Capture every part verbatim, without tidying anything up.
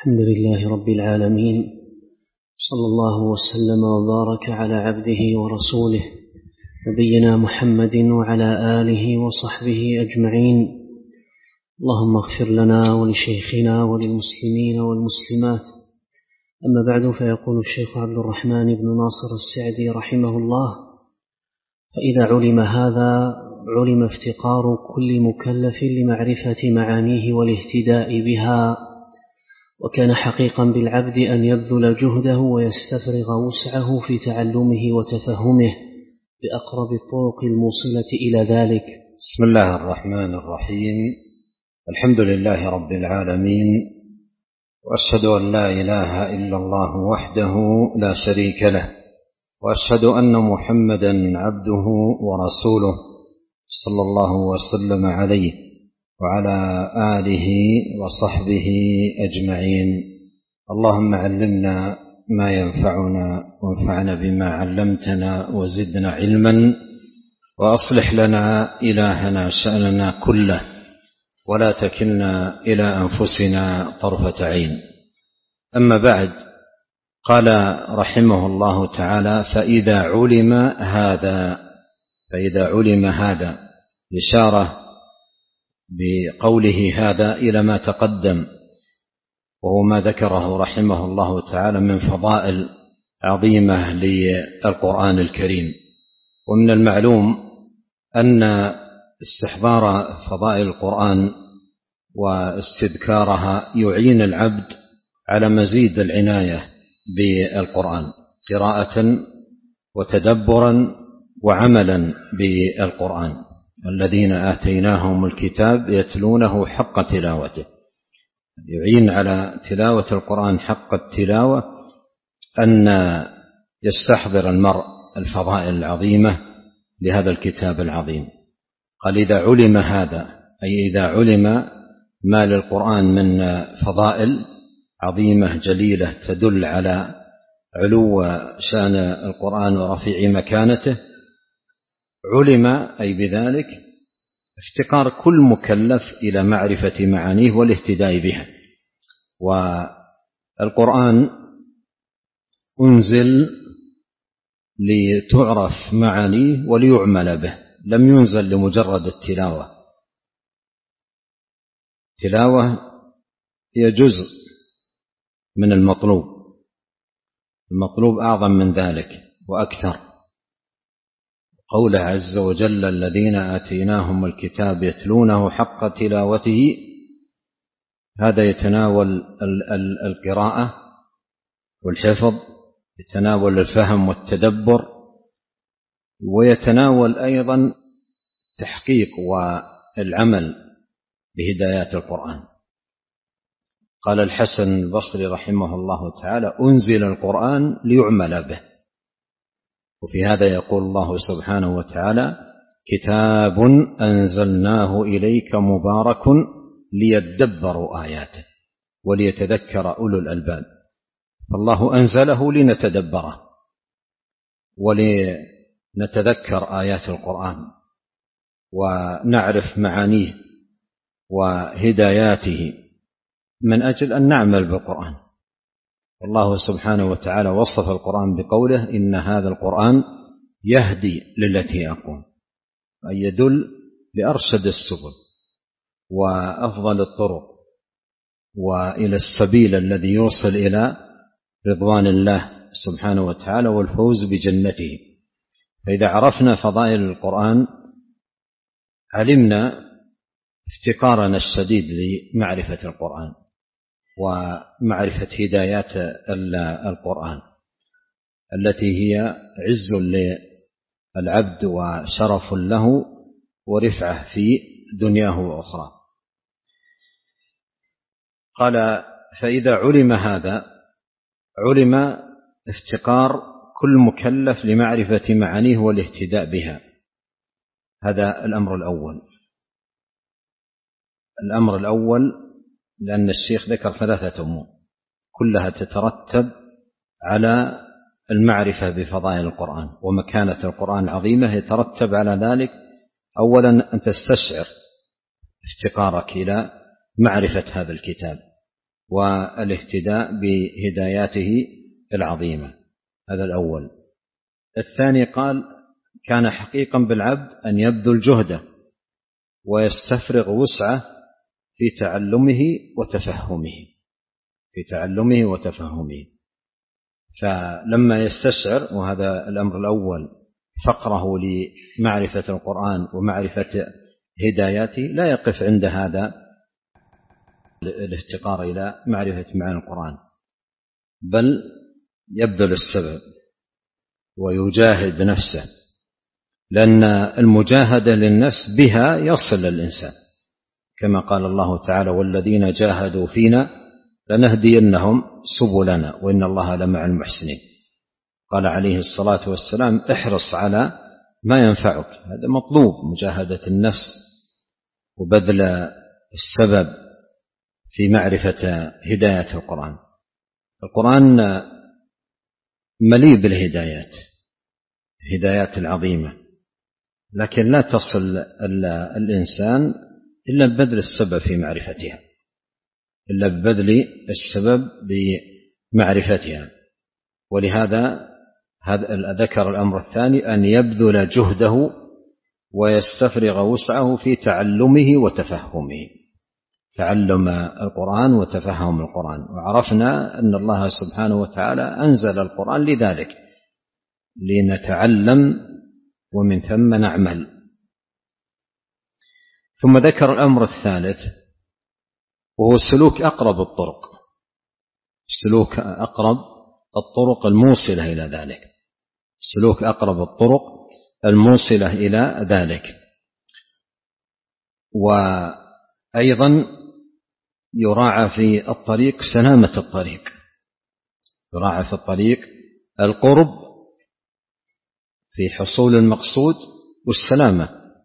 الحمد لله رب العالمين، صلى الله وسلم وبارك على عبده ورسوله نبينا محمد وعلى آله وصحبه أجمعين. اللهم اغفر لنا ولشيخنا وللمسلمين والمسلمات. أما بعد، فيقول الشيخ عبد الرحمن بن ناصر السعدي رحمه الله: فإذا علم هذا علم افتقار كل مكلف لمعرفة معانيه والاهتداء بها، وكان حقيقا بالعبد أن يبذل جهده ويستفرغ وسعه في تعلمه وتفهمه بأقرب الطرق الموصلة إلى ذلك. بسم الله الرحمن الرحيم. الحمد لله رب العالمين، وأشهد أن لا إله إلا الله وحده لا شريك له، وأشهد أن محمدا عبده ورسوله صلى الله وسلم عليه وعلى آله وصحبه أجمعين. اللهم علمنا ما ينفعنا وانفعنا بما علمتنا وزدنا علما، وأصلح لنا إلهنا شأننا كله، ولا تكلنا إلى أنفسنا طرفة عين. أما بعد، قال رحمه الله تعالى: فإذا علم هذا فإذا علم هذا إشارة بقوله هذا إلى ما تقدم، وهو ما ذكره رحمه الله تعالى من فضائل عظيمة للقرآن الكريم. ومن المعلوم أن استحضار فضائل القرآن واستذكارها يعين العبد على مزيد العناية بالقرآن قراءة وتدبرا وعملا بالقرآن. الذين آتيناهم الكتاب يتلونه حق تلاوته. يعين على تلاوة القرآن حق التلاوة أن يستحضر المرء الفضائل العظيمة لهذا الكتاب العظيم. قال: إذا علم هذا، أي إذا علم ما للقرآن من فضائل عظيمة جليلة تدل على علو شأن القرآن ورفيع مكانته، علم أي بذلك افتقار كل مكلف إلى معرفة معانيه والاهتداء بها. والقرآن أنزل لتعرف معانيه وليعمل به، لم ينزل لمجرد التلاوة. تلاوة هي جزء من المطلوب، المطلوب أعظم من ذلك وأكثر. قوله عز وجل: الذين آتيناهم الكتاب يتلونه حق تلاوته، هذا يتناول القراءة والحفظ، يتناول الفهم والتدبر، ويتناول أيضا تحقيق والعمل بهدايات القرآن. قال الحسن البصري رحمه الله تعالى: أنزل القرآن ليعمل به. وفي هذا يقول الله سبحانه وتعالى: كتاب أنزلناه إليك مبارك ليدبروا آياته وليتذكر أولو الألباب. فالله أنزله لنتدبره ولنتذكر آيات القرآن ونعرف معانيه وهداياته من أجل أن نعمل بالقرآن. الله سبحانه وتعالى وصف القرآن بقوله: إن هذا القرآن يهدي للتي أقوم، أي يدل لأرشد السبل وأفضل الطرق وإلى السبيل الذي يوصل إلى رضوان الله سبحانه وتعالى والفوز بجنته. فإذا عرفنا فضائل القرآن علمنا افتقارنا الشديد لمعرفة القرآن ومعرفة هدايات القرآن التي هي عز للعبد وشرف له ورفعة في دنياه وأخرى. قال: فإذا علم هذا علم افتقار كل مكلف لمعرفة معانيه والاهتداء بها. هذا الأمر الأول. الأمر الأول لأن الشيخ ذكر ثلاثة أمور كلها تترتب على المعرفة بفضائل القرآن ومكانة القرآن عظيمة. يترتب على ذلك أولا أن تستشعر افتقارك إلى معرفة هذا الكتاب والاهتداء بهداياته العظيمة. هذا الأول. الثاني قال كان حقيقا بالعبد أن يبذل جهده ويستفرغ وسعه في تعلمه وتفهمه في تعلمه وتفهمه فلما يستشعر، وهذا الأمر الأول، فقره لمعرفة القرآن ومعرفة هداياته، لا يقف عند هذا الافتقار إلى معرفة معاني القرآن، بل يبذل السبب ويجاهد نفسه، لأن المجاهدة للنفس بها يصل الإنسان، كما قال الله تعالى والذين جاهدوا فينا لنهدينهم سبلنا وإن الله لمع المحسنين. قال عليه الصلاة والسلام احرص على ما ينفعك، هذا مطلوب، مجاهدة النفس وبذل السبب في معرفة هداية القرآن. القرآن مليء بالهدايات، هدايات العظيمة، لكن لا تصل الإنسان إلا ببذل السبب في معرفتها إلا ببذل السبب بمعرفتها. ولهذا هذا ذكر الأمر الثاني أن يبذل جهده ويستفرغ وسعه في تعلمه وتفهمه، تعلم القرآن وتفهم القرآن. وعرفنا أن الله سبحانه وتعالى أنزل القرآن لذلك، لنتعلم ومن ثم نعمل. ثم ذكر الأمر الثالث وهو سلوك أقرب الطرق، سلوك أقرب الطرق الموصلة إلى ذلك، سلوك أقرب الطرق الموصلة إلى ذلك. وأيضا يراعى في الطريق سلامة الطريق، يراعى في الطريق القرب في حصول المقصود والسلامة،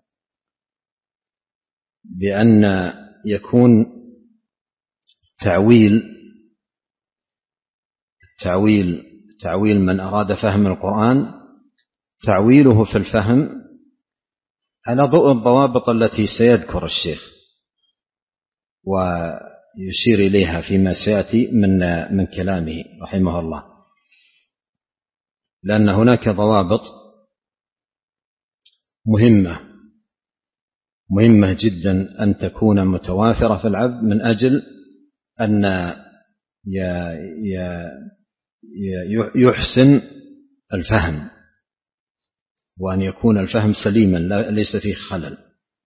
بأن يكون تعويل تعويل تعويل من أراد فهم القرآن تعويله في الفهم على ضوء الضوابط التي سيذكر الشيخ ويشير إليها فيما سيأتي من من كلامه رحمه الله، لأن هناك ضوابط مهمة مهمة جدا أن تكون متوافرة في العبد من أجل أن يحسن الفهم، وأن يكون الفهم سليما ليس فيه خلل.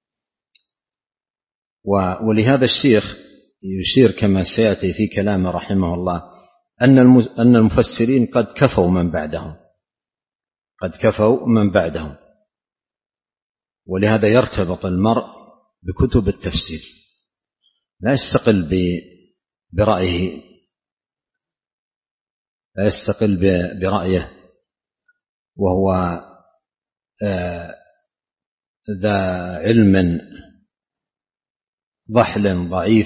ولهذا الشيخ يشير كما سيأتي في كلامه رحمه الله أن المفسرين قد كفوا من بعدهم قد كفوا من بعدهم ولهذا يرتبط المرء بكتب التفسير، لا يستقل برأيه لا يستقل برأيه وهو ذا علم ضحل ضعيف،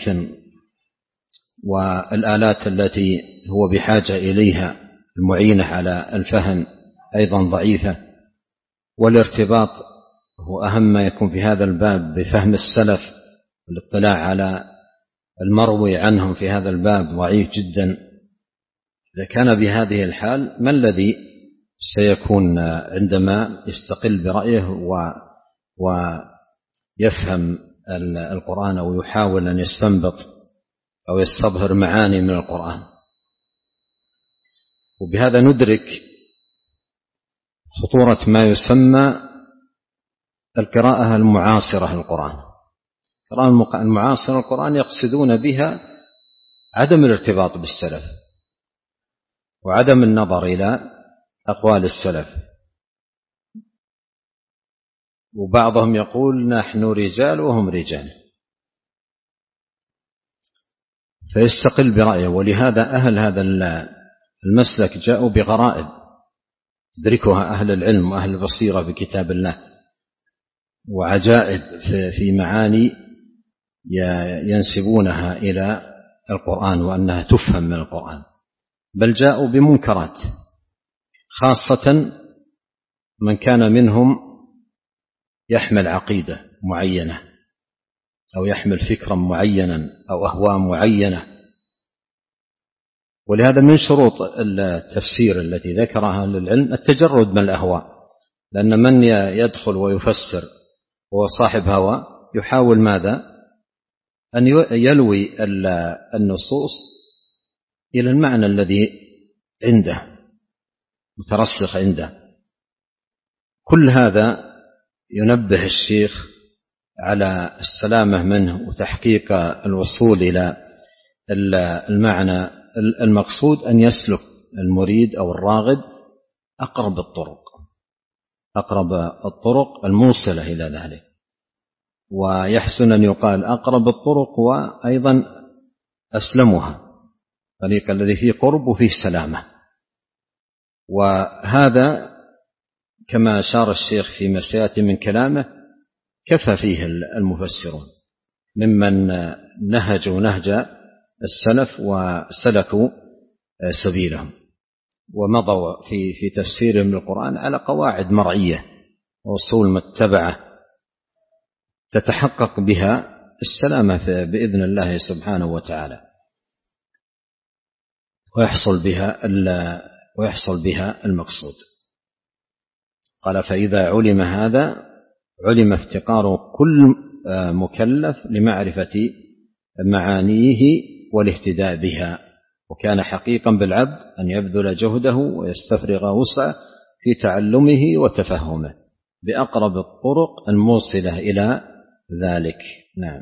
والآلات التي هو بحاجة إليها المعينة على الفهم أيضا ضعيفة، والارتباط هو أهم ما يكون في هذا الباب بفهم السلف والاطلاع على المروي عنهم في هذا الباب ضعيف جدا. إذا كان بهذه الحال ما الذي سيكون عندما يستقل برأيه ويفهم القرآن أو يحاول أن يستنبط أو يستظهر معاني من القرآن؟ وبهذا ندرك خطورة ما يسمى القراءة المعاصرة للقرآن. القراءة المعاصرة للقرآن يقصدون بها عدم الارتباط بالسلف وعدم النظر إلى أقوال السلف، وبعضهم يقول نحن رجال وهم رجال، فيستقل برأيه. ولهذا أهل هذا المسلك جاءوا بغرائب يدركها أهل العلم وأهل البصيرة بكتاب الله، وعجائب في معاني ينسبونها إلى القرآن وأنها تفهم من القرآن، بل جاءوا بمنكرات، خاصة من كان منهم يحمل عقيدة معينة أو يحمل فكرا معينا أو أهواء معينة، ولهذا من شروط التفسير التي ذكرها أهل العلم التجرد من الأهواء، لأن من يدخل ويفسر وهو صاحب هوى يحاول ماذا؟ أن يلوي النصوص إلى المعنى الذي عنده مترسخ عنده. كل هذا ينبه الشيخ على السلامة منه وتحقيق الوصول إلى المعنى المقصود، أن يسلك المريد أو الراغب أقرب الطرق أقرب الطرق الموصلة إلى ذلك، ويحسن أن يقال أقرب الطرق وأيضا أسلمها، طريق الذي فيه قرب وفيه سلامة. وهذا كما أشار الشيخ فيما سيأتي من كلامه كفى فيه المفسرون ممن نهجوا نهج السلف وسلكوا سبيلهم ومضوا في في تفسيرهم للقرآن على قواعد مرعية وأصول متبعة تتحقق بها السلامة بإذن الله سبحانه وتعالى، ويحصل بها ويحصل بها المقصود. قال: فإذا علم هذا علم افتقار كل مكلف لمعرفة معانيه والاهتداء بها، وكان حقيقا بالعبد أن يبذل جهده ويستفرغ وسعه في تعلمه وتفهمه بأقرب الطرق الموصلة إلى ذلك. نعم.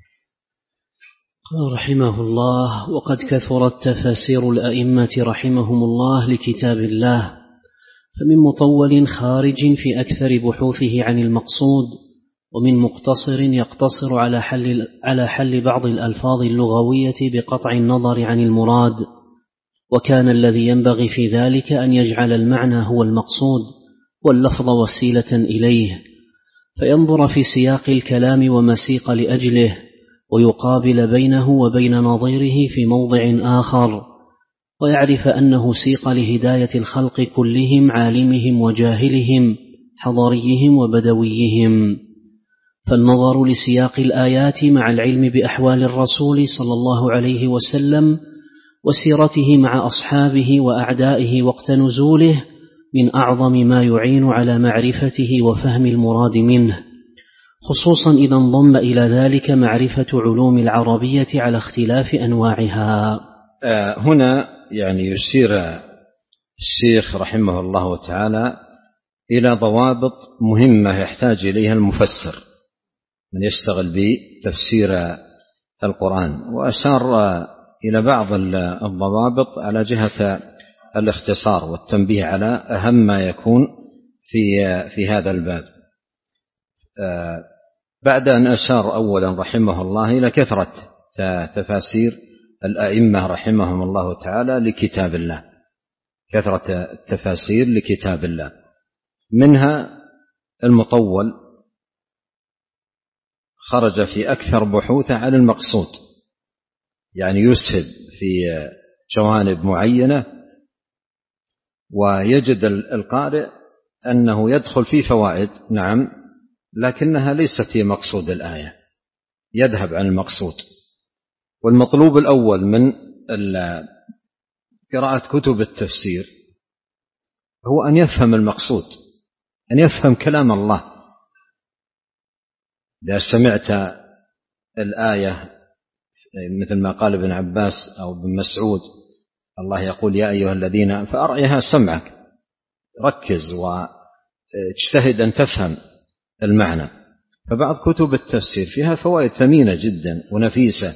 قال رحمه الله: وقد كثرت تفاسير الأئمة رحمهم الله لكتاب الله، فمن مطول خارج في أكثر بحوثه عن المقصود، ومن مقتصر يقتصر على حل, على حل بعض الألفاظ اللغوية بقطع النظر عن المراد، وكان الذي ينبغي في ذلك أن يجعل المعنى هو المقصود واللفظ وسيلة إليه، فينظر في سياق الكلام ومسيق لأجله، ويقابل بينه وبين نظيره في موضع آخر، ويعرف أنه سيق لهداية الخلق كلهم، عالمهم وجاهلهم، حضريهم وبدويهم. فالنظر لسياق الآيات مع العلم بأحوال الرسول صلى الله عليه وسلم وسيرته مع أصحابه وأعدائه وقت نزوله من أعظم ما يعين على معرفته وفهم المراد منه، خصوصا إذا انضم إلى ذلك معرفة علوم العربية على اختلاف أنواعها. آه هنا يعني يشير الشيخ رحمه الله تعالى إلى ضوابط مهمة يحتاج إليها المفسر من يشتغل بتفسير القرآن، وأشار إلى بعض الضوابط على جهة الاختصار والتنبيه على أهم ما يكون في في هذا الباب. بعد أن أشار أولا رحمه الله إلى كثرة تفاسير الأئمة رحمهم الله تعالى لكتاب الله، كثرة التفاسير لكتاب الله، منها المطول خرج في أكثر بحوثه عن المقصود، يعني يسهب في جوانب معينة، ويجد القارئ أنه يدخل في فوائد نعم، لكنها ليست هي مقصود الآية، يذهب عن المقصود. والمطلوب الأول من قراءة كتب التفسير هو أن يفهم المقصود، أن يفهم كلام الله. إذا سمعت الآية مثل ما قال ابن عباس أو ابن مسعود، الله يقول يا أيها الذين، فأرعها سمعك، ركز واجتهد أن تفهم المعنى. فبعض كتب التفسير فيها فوائد ثمينة جدا ونفيسة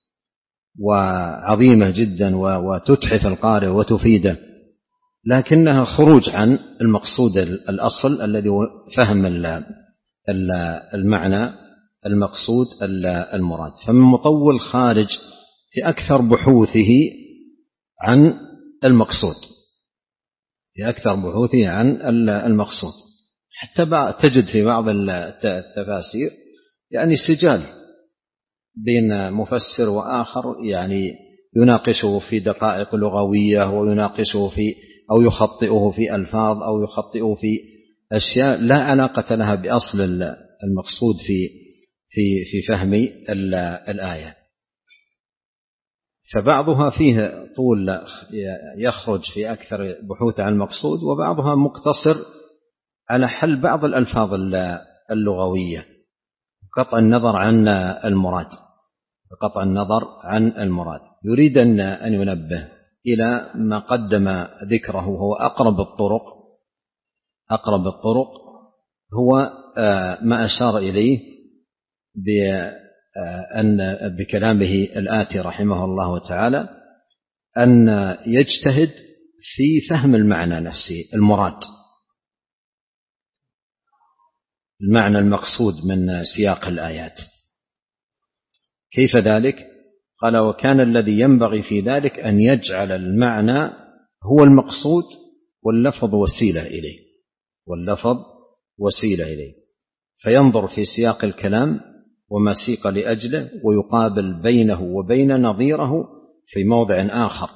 وعظيمة جدا وتتحف القارئ وتفيده، لكنها خروج عن المقصود الأصل الذي هو فهم المعنى المقصود المراد. فمن مطول خارج في أكثر بحوثه عن المقصود، في أكثر بحوثه عن المقصود، حتى تجد في بعض التفاسير يعني سجال بين مفسر وآخر، يعني يناقشه في دقائق لغوية ويناقشه في أو يخطئه في ألفاظ أو يخطئه في أشياء لا علاقة لها بأصل المقصود في في في فهم الآية. فبعضها فيه طول يخرج في أكثر بحوث عن المقصود، وبعضها مقتصر على حل بعض الألفاظ اللغوية، قطع النظر عن المراد قطع النظر عن المراد. يريد أن ينبه إلى ما قدم ذكره، هو أقرب الطرق أقرب الطرق هو ما أشار إليه بأن بكلامه الآتي رحمه الله تعالى، أن يجتهد في فهم المعنى نفسه، المراد، المعنى المقصود من سياق الآيات. كيف ذلك؟ قال: وكان الذي ينبغي في ذلك أن يجعل المعنى هو المقصود واللفظ وسيلة إليه واللفظ وسيلة إليه فينظر في سياق الكلام وما سيق لأجله، ويقابل بينه وبين نظيره في موضع آخر.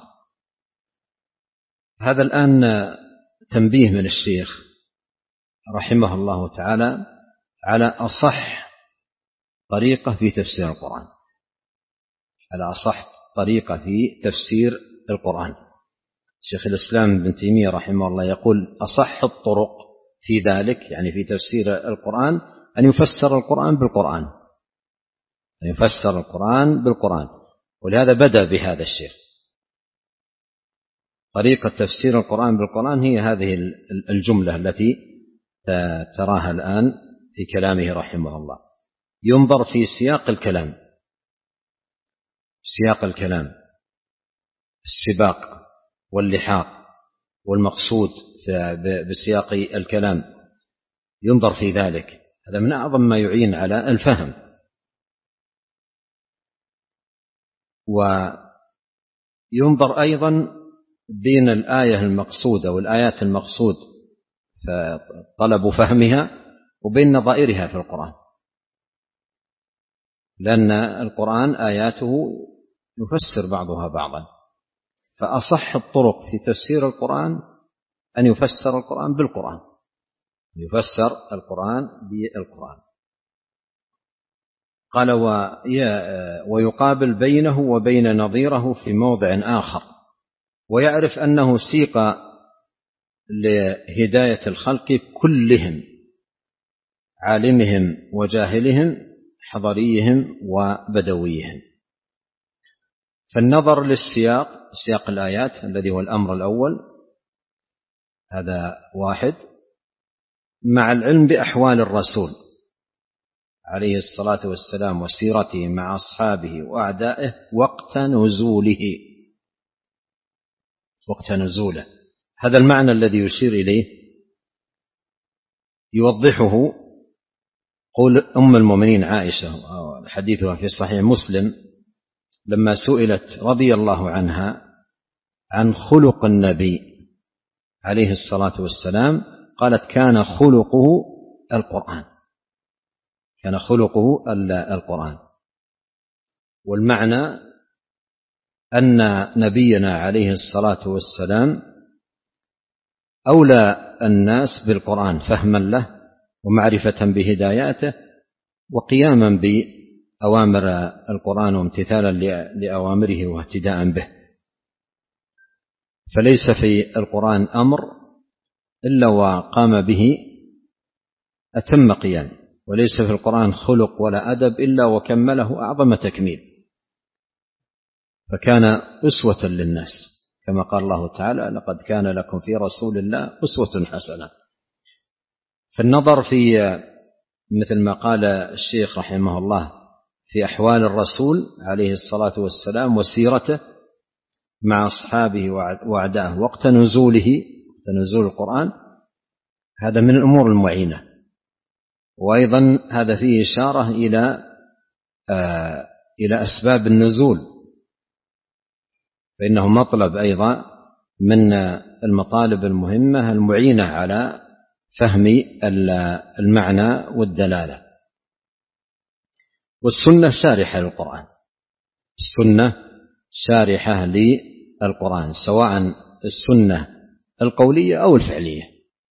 هذا الآن تنبيه من الشيخ رحمه الله تعالى على أصح طريقة في تفسير القرآن على أصح طريقة في تفسير القرآن. شيخ الإسلام ابن تيمية رحمه الله يقول: أصح الطرق في ذلك، يعني في تفسير القرآن، أن يفسر القرآن بالقرآن أن يفسر القرآن بالقرآن ولهذا بدأ بهذا الشيخ. طريقة تفسير القرآن بالقرآن هي هذه الجملة التي تراها الآن في كلامه رحمه الله. ينظر في سياق الكلام سياق الكلام السباق واللحاق والمقصود بسياق الكلام، ينظر في ذلك. هذا من أعظم ما يعين على الفهم. وينظر أيضا بين الآية المقصودة والآيات المقصود طلب فهمها وبين نظائرها في القرآن، لأن القرآن آياته يفسر بعضها بعضا. فأصح الطرق في تفسير القرآن أن يفسر القرآن بالقرآن يفسر القرآن بالقرآن. قال: ويقابل بينه وبين نظيره في موضع آخر، ويعرف أنه سيق لهداية الخلق كلهم، عالمهم وجاهلهم، حضريهم وبدويهم. فالنظر للسياق، سياق الآيات الذي هو الأمر الأول، هذا واحد، مع العلم بأحوال الرسول عليه الصلاة والسلام وسيرته مع أصحابه وأعدائه وقت نزوله وقت نزوله. هذا المعنى الذي يشير إليه يوضحه قول أم المؤمنين عائشة، حديثها في صحيح مسلم، لما سئلت رضي الله عنها عن خلق النبي عليه الصلاة والسلام، قالت: كان خلقه القرآن كان خلقه القرآن. والمعنى أن نبينا عليه الصلاة والسلام أولى الناس بالقرآن فهما له ومعرفة بهداياته وقياما بأوامر القرآن وامتثالا لأوامره واهتداء به. فليس في القرآن أمر إلا وقام به أتم قيام، وليس في القرآن خلق ولا أدب إلا وكمله أعظم تكميل. فكان أسوة للناس كما قال الله تعالى: لقد كان لكم في رسول الله أسوة حسنة. فالنظر في مثل ما قال الشيخ رحمه الله في أحوال الرسول عليه الصلاة والسلام وسيرته مع أصحابه وأعدائه وقت نزوله وقت نزول القرآن، هذا من الأمور المعينة. وأيضا هذا فيه إشارة إلى آه إلى أسباب النزول، فإنه مطلب أيضا من المطالب المهمة المعينة على فهم المعنى والدلالة. والسنة شارحة للقرآن السنة شارحة للقرآن، سواء السنة القولية أو الفعلية.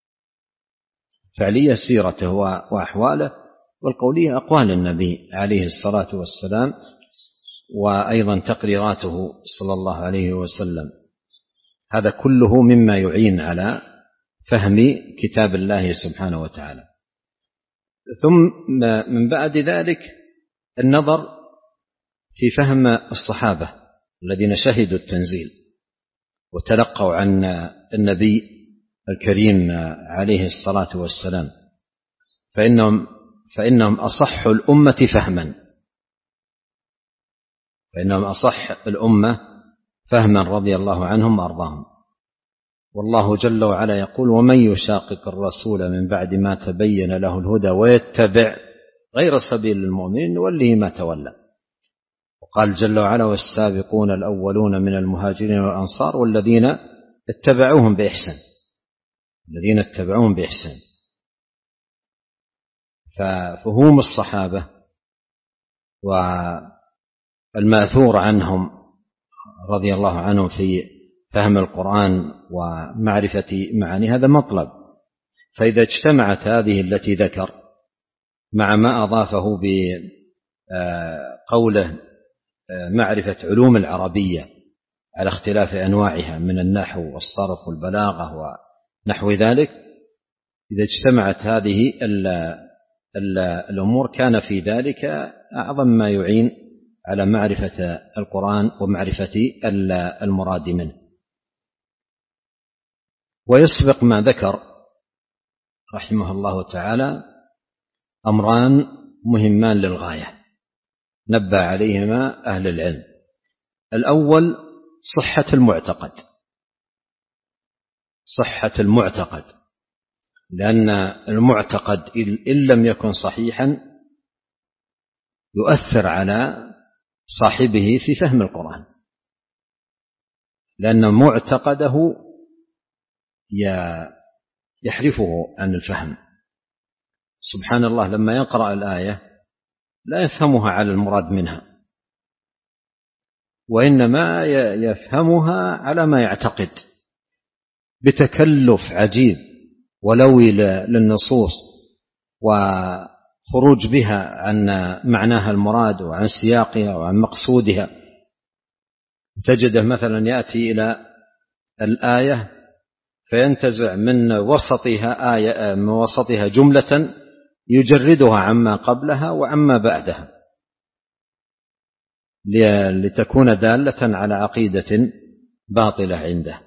فعلية سيرته وأحواله، والقولية أقوال النبي عليه الصلاة والسلام وأيضا تقريراته صلى الله عليه وسلم، هذا كله مما يعين على فهم كتاب الله سبحانه وتعالى. ثم من بعد ذلك النظر في فهم الصحابة الذين شهدوا التنزيل وتلقوا عن النبي الكريم عليه الصلاة والسلام، فإنهم, فإنهم أصح الأمة فهما فإنهم أصح الأمة فهما رضي الله عنهم وأرضاهم. والله جل وعلا يقول: ومن يشاقق الرسول من بعد ما تبين له الهدى ويتبع غير سبيل المؤمنين نوله ما تولى. وقال جل وعلا: والسابقون الأولون من المهاجرين والأنصار والذين اتبعوهم بإحسان الذين اتبعوهم بإحسان. ففهوم الصحابة والماثور عنهم رضي الله عنهم في فهم القرآن ومعرفة معاني هذا مطلب. فإذا اجتمعت هذه التي ذكر مع ما أضافه بقوله معرفة علوم العربية على اختلاف أنواعها من النحو والصرف والبلاغة ونحو ذلك، إذا اجتمعت هذه الأمور كان في ذلك أعظم ما يعين على معرفة القرآن ومعرفة المراد منه. ويسبق ما ذكر رحمه الله تعالى أمران مهمان للغاية نبه عليهما أهل العلم. الأول صحة المعتقد صحة المعتقد لأن المعتقد إن لم يكن صحيحا يؤثر على صاحبه في فهم القرآن، لأن معتقده يحرفه عن الفهم. سبحان الله، لما يقرأ الآية لا يفهمها على المراد منها، وإنما يفهمها على ما يعتقد بتكلف عجيب ولوي للنصوص وخروج بها عن معناها المراد وعن سياقها وعن مقصودها. تجده مثلا يأتي إلى الآية فينتزع من وسطها آية من وسطها جملة يجردها عما قبلها وعما بعدها لتكون دالة على عقيدة باطلة عنده.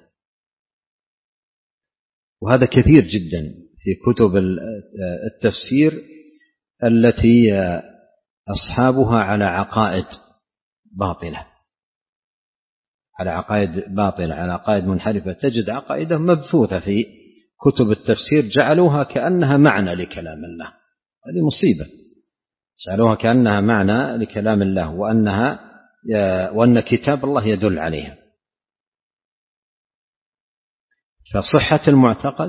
وهذا كثير جدا في كتب التفسير التي أصحابها على عقائد باطلة على عقائد باطلة على عقائد منحرفة. تجد عقائدهم مبثوثة في كتب التفسير جعلوها كأنها معنى لكلام الله. هذه مصيبة، جعلوها كأنها معنى لكلام الله وأنها وأن كتاب الله يدل عليها. فصحة المعتقد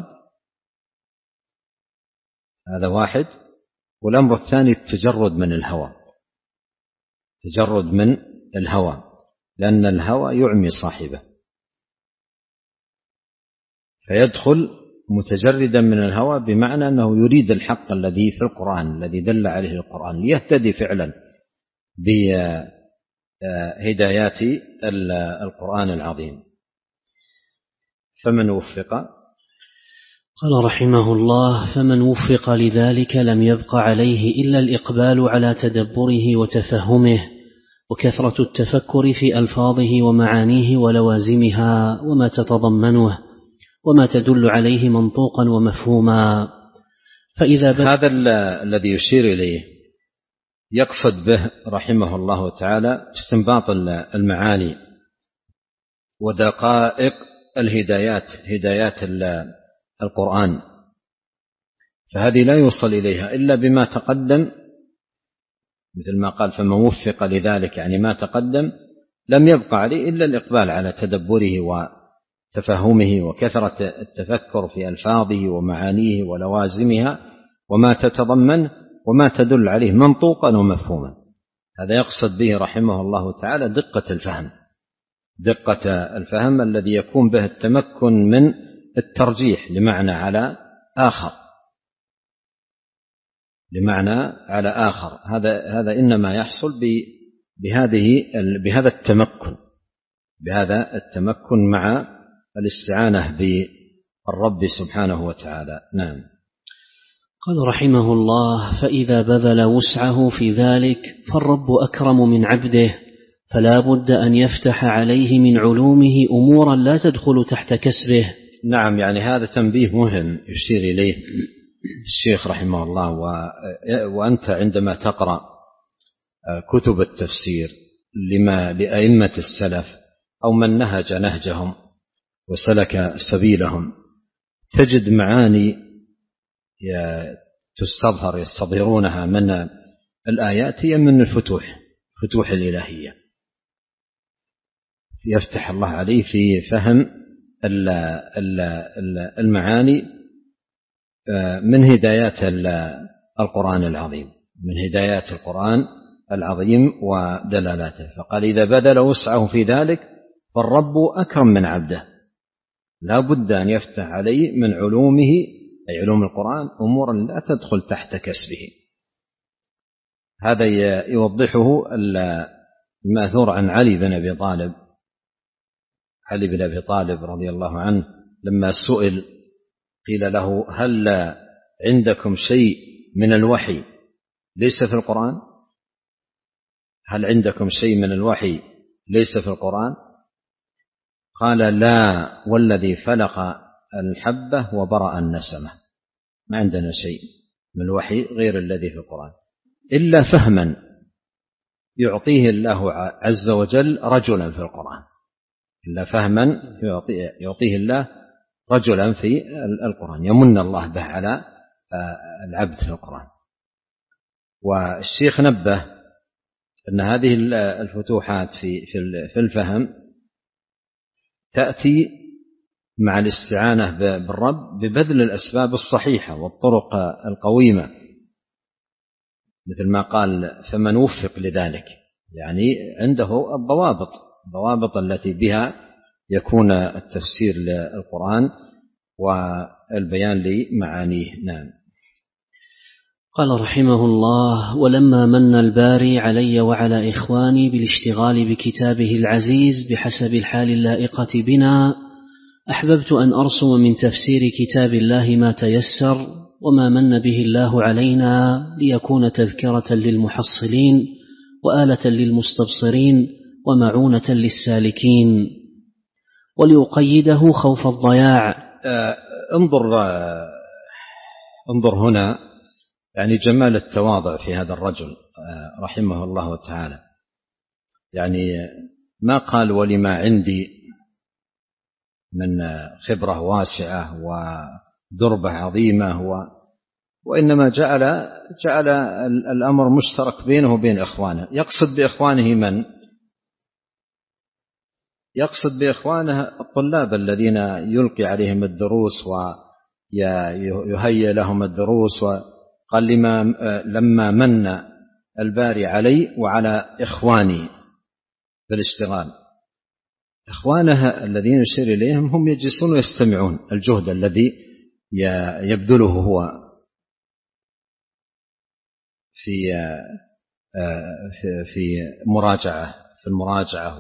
هذا واحد. والأمر الثاني التجرد من الهوى تجرد من الهوى لأن الهوى يعمي صاحبه، فيدخل متجردا من الهوى بمعنى أنه يريد الحق الذي في القرآن الذي دل عليه القرآن ليهتدي فعلا بهدايات القرآن العظيم. فمن وفق قال رحمه الله: فمن وفق لذلك لم يبق عليه إلا الإقبال على تدبره وتفهمه وكثرة التفكر في ألفاظه ومعانيه ولوازمها وما تتضمنه وما تدل عليه منطوقا ومفهوما. فإذا هذا الذي يشير إليه يقصد به رحمه الله تعالى استنباط المعاني ودقائق الهدايات هدايات القرآن، فهذه لا يوصل إليها إلا بما تقدم، مثل ما قال: فمن وفق لذلك، يعني ما تقدم لم يبقى عليه إلا الإقبال على تدبره وتفهمه وكثرة التفكر في ألفاظه ومعانيه ولوازمها وما تتضمن وما تدل عليه منطوقا ومفهوما. هذا يقصد به رحمه الله تعالى دقة الفهم دقة الفهم الذي يكون به التمكن من الترجيح لمعنى على آخر لمعنى على آخر هذا هذا إنما يحصل بهذه بهذا التمكن بهذا التمكن مع الاستعانة بالرب سبحانه وتعالى. نعم. قال رحمه الله: فإذا بذل وسعه في ذلك فالرب أكرم من عبده، فلا بد أن يفتح عليه من علومه أمورا لا تدخل تحت كسبه. نعم، يعني هذا تنبيه مهم يشير إليه الشيخ رحمه الله. وأنت عندما تقرأ كتب التفسير لما لأئمة السلف أو من نهج نهجهم وسلك سبيلهم تجد معاني تستظهر يستظهرونها من الآيات هي من الفتوح فتوح الإلهية، يفتح الله عليه في فهم المعاني من هدايات القرآن العظيم من هدايات القرآن العظيم ودلالاته. فقال: إذا بذل وسعه في ذلك فالرب أكرم من عبده، لا بد أن يفتح عليه من علومه أي علوم القرآن أمورا لا تدخل تحت كسبه. هذا يوضحه المأثور عن علي بن أبي طالب علي بن أبي طالب رضي الله عنه لما سئل قيل له: هل عندكم شيء من الوحي ليس في القرآن؟ هل عندكم شيء من الوحي ليس في القرآن؟ قال: لا، والذي فلق الحبة وبرأ النسمة، ما عندنا شيء من الوحي غير الذي في القرآن، إلا فهما يعطيه الله عز وجل رجلا في القرآن إلا فهما يعطيه الله رجلا في القرآن يمن الله به على العبد في القرآن. والشيخ نبه أن هذه الفتوحات في الفهم تأتي مع الاستعانة بالرب ببذل الأسباب الصحيحة والطرق القويمة، مثل ما قال: فمن وفق لذلك، يعني عنده الضوابط الضوابط التي بها يكون التفسير للقرآن والبيان لمعانيه. نعم. قال رحمه الله: ولما من الباري علي وعلى إخواني بالاشتغال بكتابه العزيز بحسب الحال اللائقة بنا، أحببت أن أرسم من تفسير كتاب الله ما تيسر وما من به الله علينا، ليكون تذكرة للمحصلين وآلة للمستبصرين ومعونة للسالكين، وليقيده خوف الضياع. آه انظر آه انظر هنا يعني جمال التواضع في هذا الرجل آه رحمه الله تعالى. يعني ما قال: ولما عندي من خبرة واسعة ودربة عظيمة، و وإنما جعل جعل الأمر مشترك بينه وبين إخوانه. يقصد بإخوانه من؟ يقصد بإخوانه الطلاب الذين يلقي عليهم الدروس ويهيئ لهم الدروس. وقال: لما لما من الباري علي وعلى إخواني بالاشتغال. إخوانه الذين يشير إليهم هم يجلسون ويستمعون الجهد الذي يبذله هو في في مراجعة في المراجعة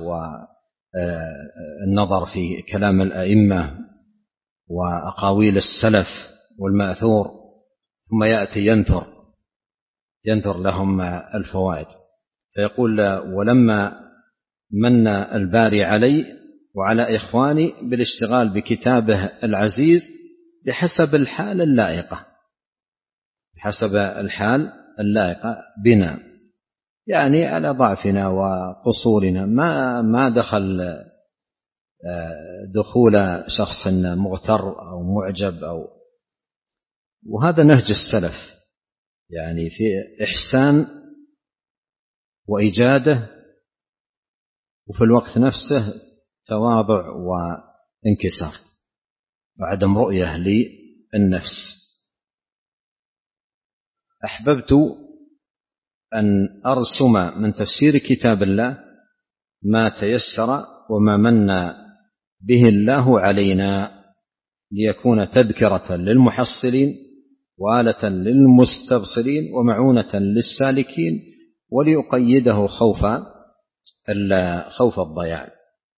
والنظر في كلام الأئمة وأقاويل السلف والمأثور، ثم يأتي ينثر ينثر لهم الفوائد. فيقول: ولما من الباري علي وعلى إخواني بالاشتغال بكتابه العزيز بحسب الحال اللائقة بحسب الحال اللائقة بنا، يعني على ضعفنا وقصورنا، ما ما دخل دخول شخص مغتر أو معجب أو وهذا نهج السلف، يعني في إحسان وإجادة، وفي الوقت نفسه تواضع وانكسار وعدم رؤية للنفس. أحببت أن أرسم من تفسير كتاب الله ما تيسر وما من به الله علينا، ليكون تذكرة للمحصلين وآلة للمستبصرين ومعونة للسالكين، وليقيده خوف إلا خوف الضياع.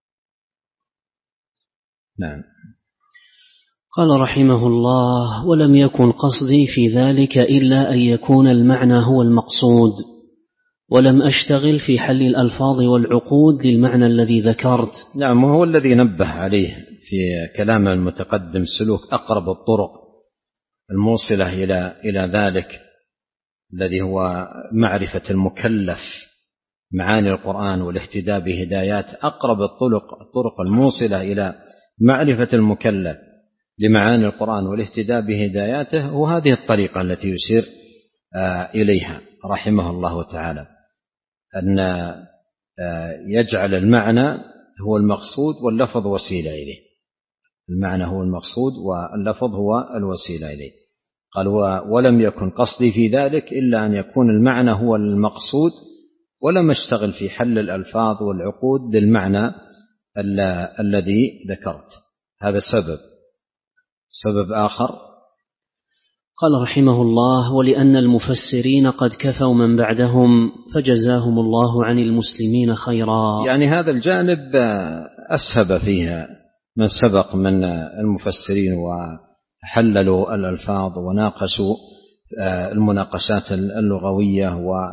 نعم. قال رحمه الله: ولم يكن قصدي في ذلك إلا أن يكون المعنى هو المقصود، ولم أشتغل في حل الألفاظ والعقود للمعنى الذي ذكرت. نعم، وهو الذي نبه عليه في كلام المتقدم: سلوك أقرب الطرق الموصلة إلى إلى ذلك الذي هو معرفة المكلف معاني القرآن والاهتداء بهدايات. أقرب الطرق الطرق الموصلة إلى معرفة المكلف لمعاني القرآن والاهتداء بهداياته، وهذه الطريقة التي يشير إليها رحمه الله تعالى، أن يجعل المعنى هو المقصود واللفظ وسيلة إليه. المعنى هو المقصود واللفظ هو الوسيلة إليه. قال: ولم يكن قصدي في ذلك إلا أن يكون المعنى هو المقصود، ولم أشتغل في حل الألفاظ والعقود للمعنى الذي ذكرت. هذا سبب. سبب آخر: قال رحمه الله: ولأن المفسرين قد كفوا من بعدهم فجزاهم الله عن المسلمين خيرا. يعني هذا الجانب أسهب فيها من سبق من المفسرين وحللوا الألفاظ وناقشوا المناقشات اللغوية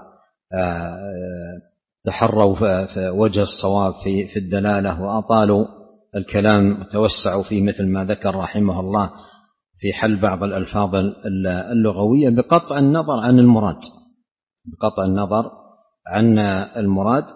وتحروا في وجه الصواب في الدلالة وأطالوا الكلام وتوسعوا فيه، مثل ما ذكر رحمه الله في حل بعض الألفاظ اللغوية بقطع النظر عن المراد بقطع النظر عن المراد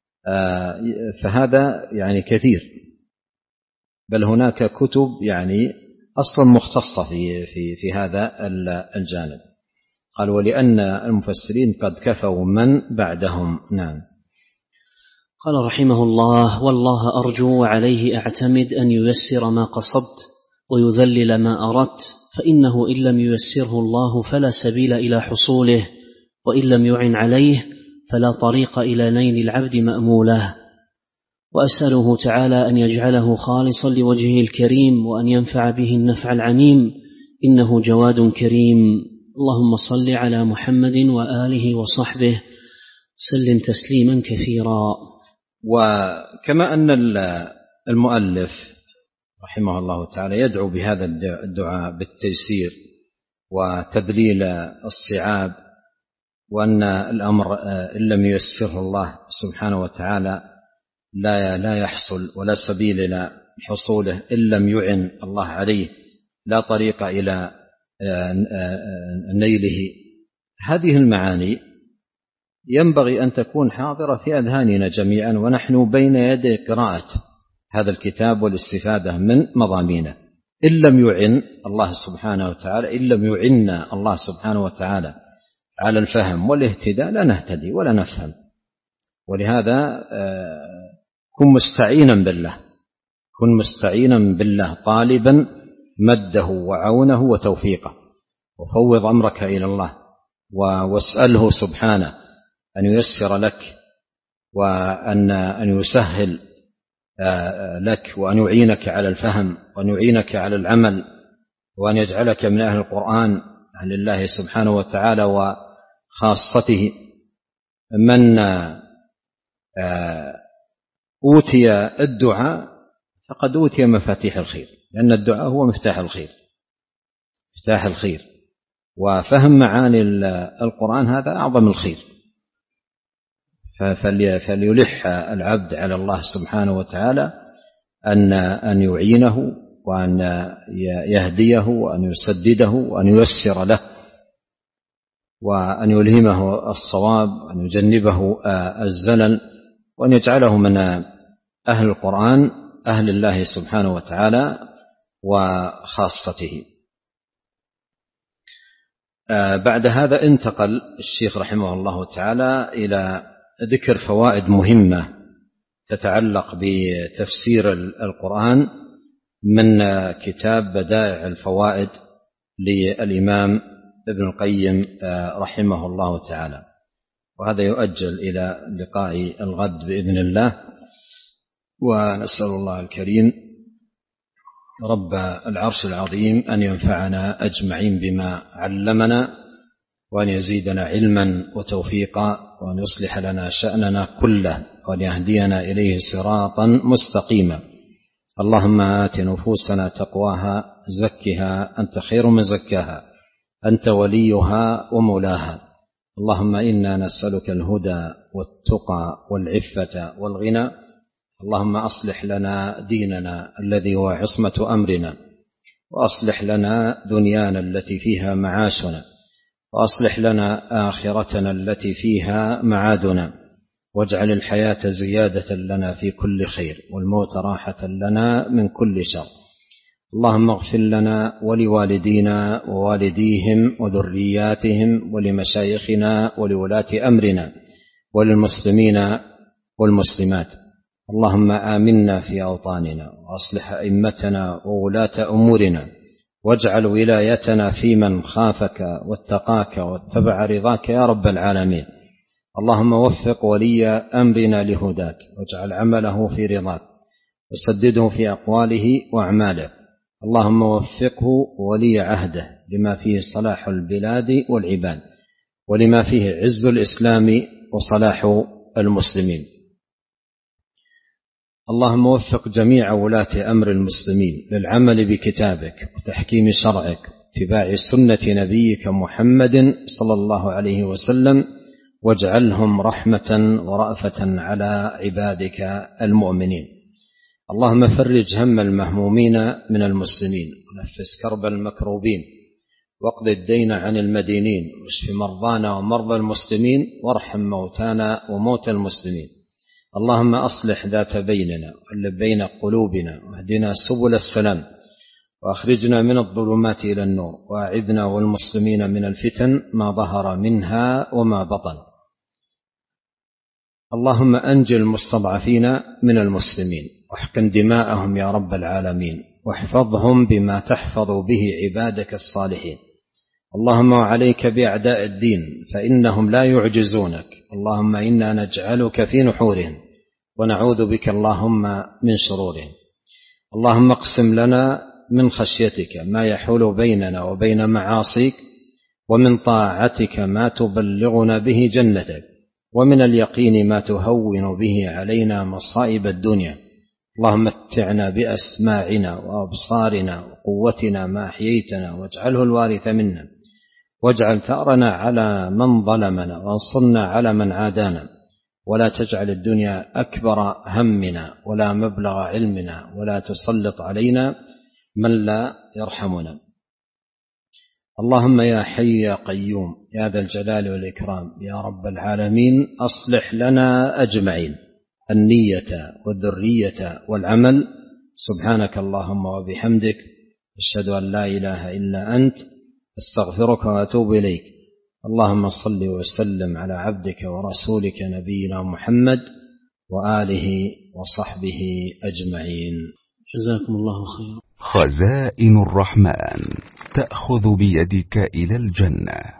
فهذا يعني كثير، بل هناك كتب يعني أصلا مختصة في في في هذا الجانب. قال: ولأن المفسرين قد كفوا من بعدهم. نعم. قال رحمه الله: والله أرجو وعليه أعتمد أن ييسر ما قصدت ويذلل ما أردت، فإنه إن لم ييسره الله فلا سبيل إلى حصوله، وإن لم يعن عليه فلا طريق إلى نيل العبد مأموله. وأسأله تعالى أن يجعله خالصا لوجهه الكريم، وأن ينفع به النفع العميم، إنه جواد كريم. اللهم صل على محمد وآله وصحبه سلم تسليما كثيرا. وكما أن المؤلف رحمه الله تعالى يدعو بهذا الدعاء بالتيسير وتذليل الصعاب، وأن الأمر إن لم ييسره الله سبحانه وتعالى لا لا يحصل ولا سبيل إلى حصوله، إن لم يعن الله عليه لا طريق إلى نيله. هذه المعاني ينبغي أن تكون حاضرة في أذهاننا جميعا ونحن بين يدي قراءة هذا الكتاب والاستفادة من مضامينه. إن لم يعن الله سبحانه وتعالى إن لم يعنا الله سبحانه وتعالى على الفهم والاهتداء لا نهتدي ولا نفهم. ولهذا كن مستعينا بالله كن مستعينا بالله طالبا مده وعونه وتوفيقه، وفوض أمرك إلى الله واسأله سبحانه أن ييسر لك، وأن أن يسهل لك، وأن يعينك على الفهم، وأن يعينك على العمل، وأن يجعلك من أهل القرآن أهل الله سبحانه وتعالى وخاصته. من أوتي الدعاء فقد أوتي مفاتيح الخير، لأن الدعاء هو مفتاح الخير مفتاح الخير وفهم معاني القرآن هذا أعظم الخير. فليلح العبد على الله سبحانه وتعالى أن أن يعينه وأن يهديه وأن يسدده وأن ييسر له، وأن يلهمه الصواب، وأن يجنبه الزلل، وأن يجعله من أهل القرآن أهل الله سبحانه وتعالى وخاصته. بعد هذا انتقل الشيخ رحمه الله تعالى إلى ذكر فوائد مهمة تتعلق بتفسير القرآن من كتاب بدائع الفوائد للإمام ابن القيم رحمه الله تعالى، وهذا يؤجل إلى لقاء الغد بإذن الله. ونسأل الله الكريم رب العرش العظيم أن ينفعنا أجمعين بما علمنا، وأن يزيدنا علما وتوفيقا، وأن يصلح لنا شأننا كله، وأن يهدينا إليه صراطا مستقيما. اللهم آت نفوسنا تقواها، زكها أنت خير من زكاها، أنت وليها ومولاها. اللهم إنا نسألك الهدى والتقى والعفة والغنى. اللهم أصلح لنا ديننا الذي هو عصمة أمرنا، وأصلح لنا دنيانا التي فيها معاشنا، وأصلح لنا آخرتنا التي فيها معادنا، واجعل الحياة زيادة لنا في كل خير، والموت راحة لنا من كل شر. اللهم اغفر لنا ولوالدينا ووالديهم وذرياتهم ولمشايخنا ولولاة أمرنا وللمسلمين والمسلمات. اللهم آمنا في أوطاننا، وأصلح أئمتنا وولاة أمورنا، واجعل ولايتنا في من خافك واتقاك واتبع رضاك يا رب العالمين. اللهم وفق ولي أمرنا لهداك، واجعل عمله في رضاك، وسدده في أقواله وأعماله. اللهم وفقه ولي عهده لما فيه صلاح البلاد والعباد، ولما فيه عز الإسلام وصلاح المسلمين. اللهم وفق جميع ولاة أمر المسلمين للعمل بكتابك وتحكيم شرعك واتباع سنة نبيك محمد صلى الله عليه وسلم، واجعلهم رحمة ورأفة على عبادك المؤمنين. اللهم فرج هم المهمومين من المسلمين، ونفس كرب المكروبين، واقض الدين عن المدينين، واشف مرضانا ومرضى المسلمين، وارحم موتانا وموتى المسلمين. اللهم أصلح ذات بيننا وألف بين قلوبنا، واهدنا سبل السلام، وأخرجنا من الظلمات إلى النور، وأعذنا والمسلمين من الفتن ما ظهر منها وما بطن. اللهم أنجِ المستضعفين من المسلمين، واحقن دماءهم يا رب العالمين، واحفظهم بما تحفظ به عبادك الصالحين. اللهم وعليك بأعداء الدين، فإنهم لا يعجزونك. اللهم إنا نجعلك في نحورهم، ونعوذ بك اللهم من شرورهم. اللهم اقسم لنا من خشيتك ما يحول بيننا وبين معاصيك، ومن طاعتك ما تبلغنا به جنتك، ومن اليقين ما تهون به علينا مصائب الدنيا. اللهم متعنا بأسماعنا وأبصارنا وقوتنا ما أحييتنا، واجعله الوارث منا، واجعل ثأرنا على من ظلمنا، وانصرنا على من عادانا، ولا تجعل الدنيا أكبر همنا ولا مبلغ علمنا، ولا تسلط علينا من لا يرحمنا. اللهم يا حي يا قيوم يا ذا الجلال والإكرام يا رب العالمين، أصلح لنا أجمعين النية والذرية والعمل. سبحانك اللهم وبحمدك، أشهد أن لا إله إلا أنت، استغفرك وأتوب إليك. اللهم صل وسلم على عبدك ورسولك نبينا محمد وآله وصحبه أجمعين. جزاكم الله خيرا. خزائن الرحمن تأخذ بيدك إلى الجنة.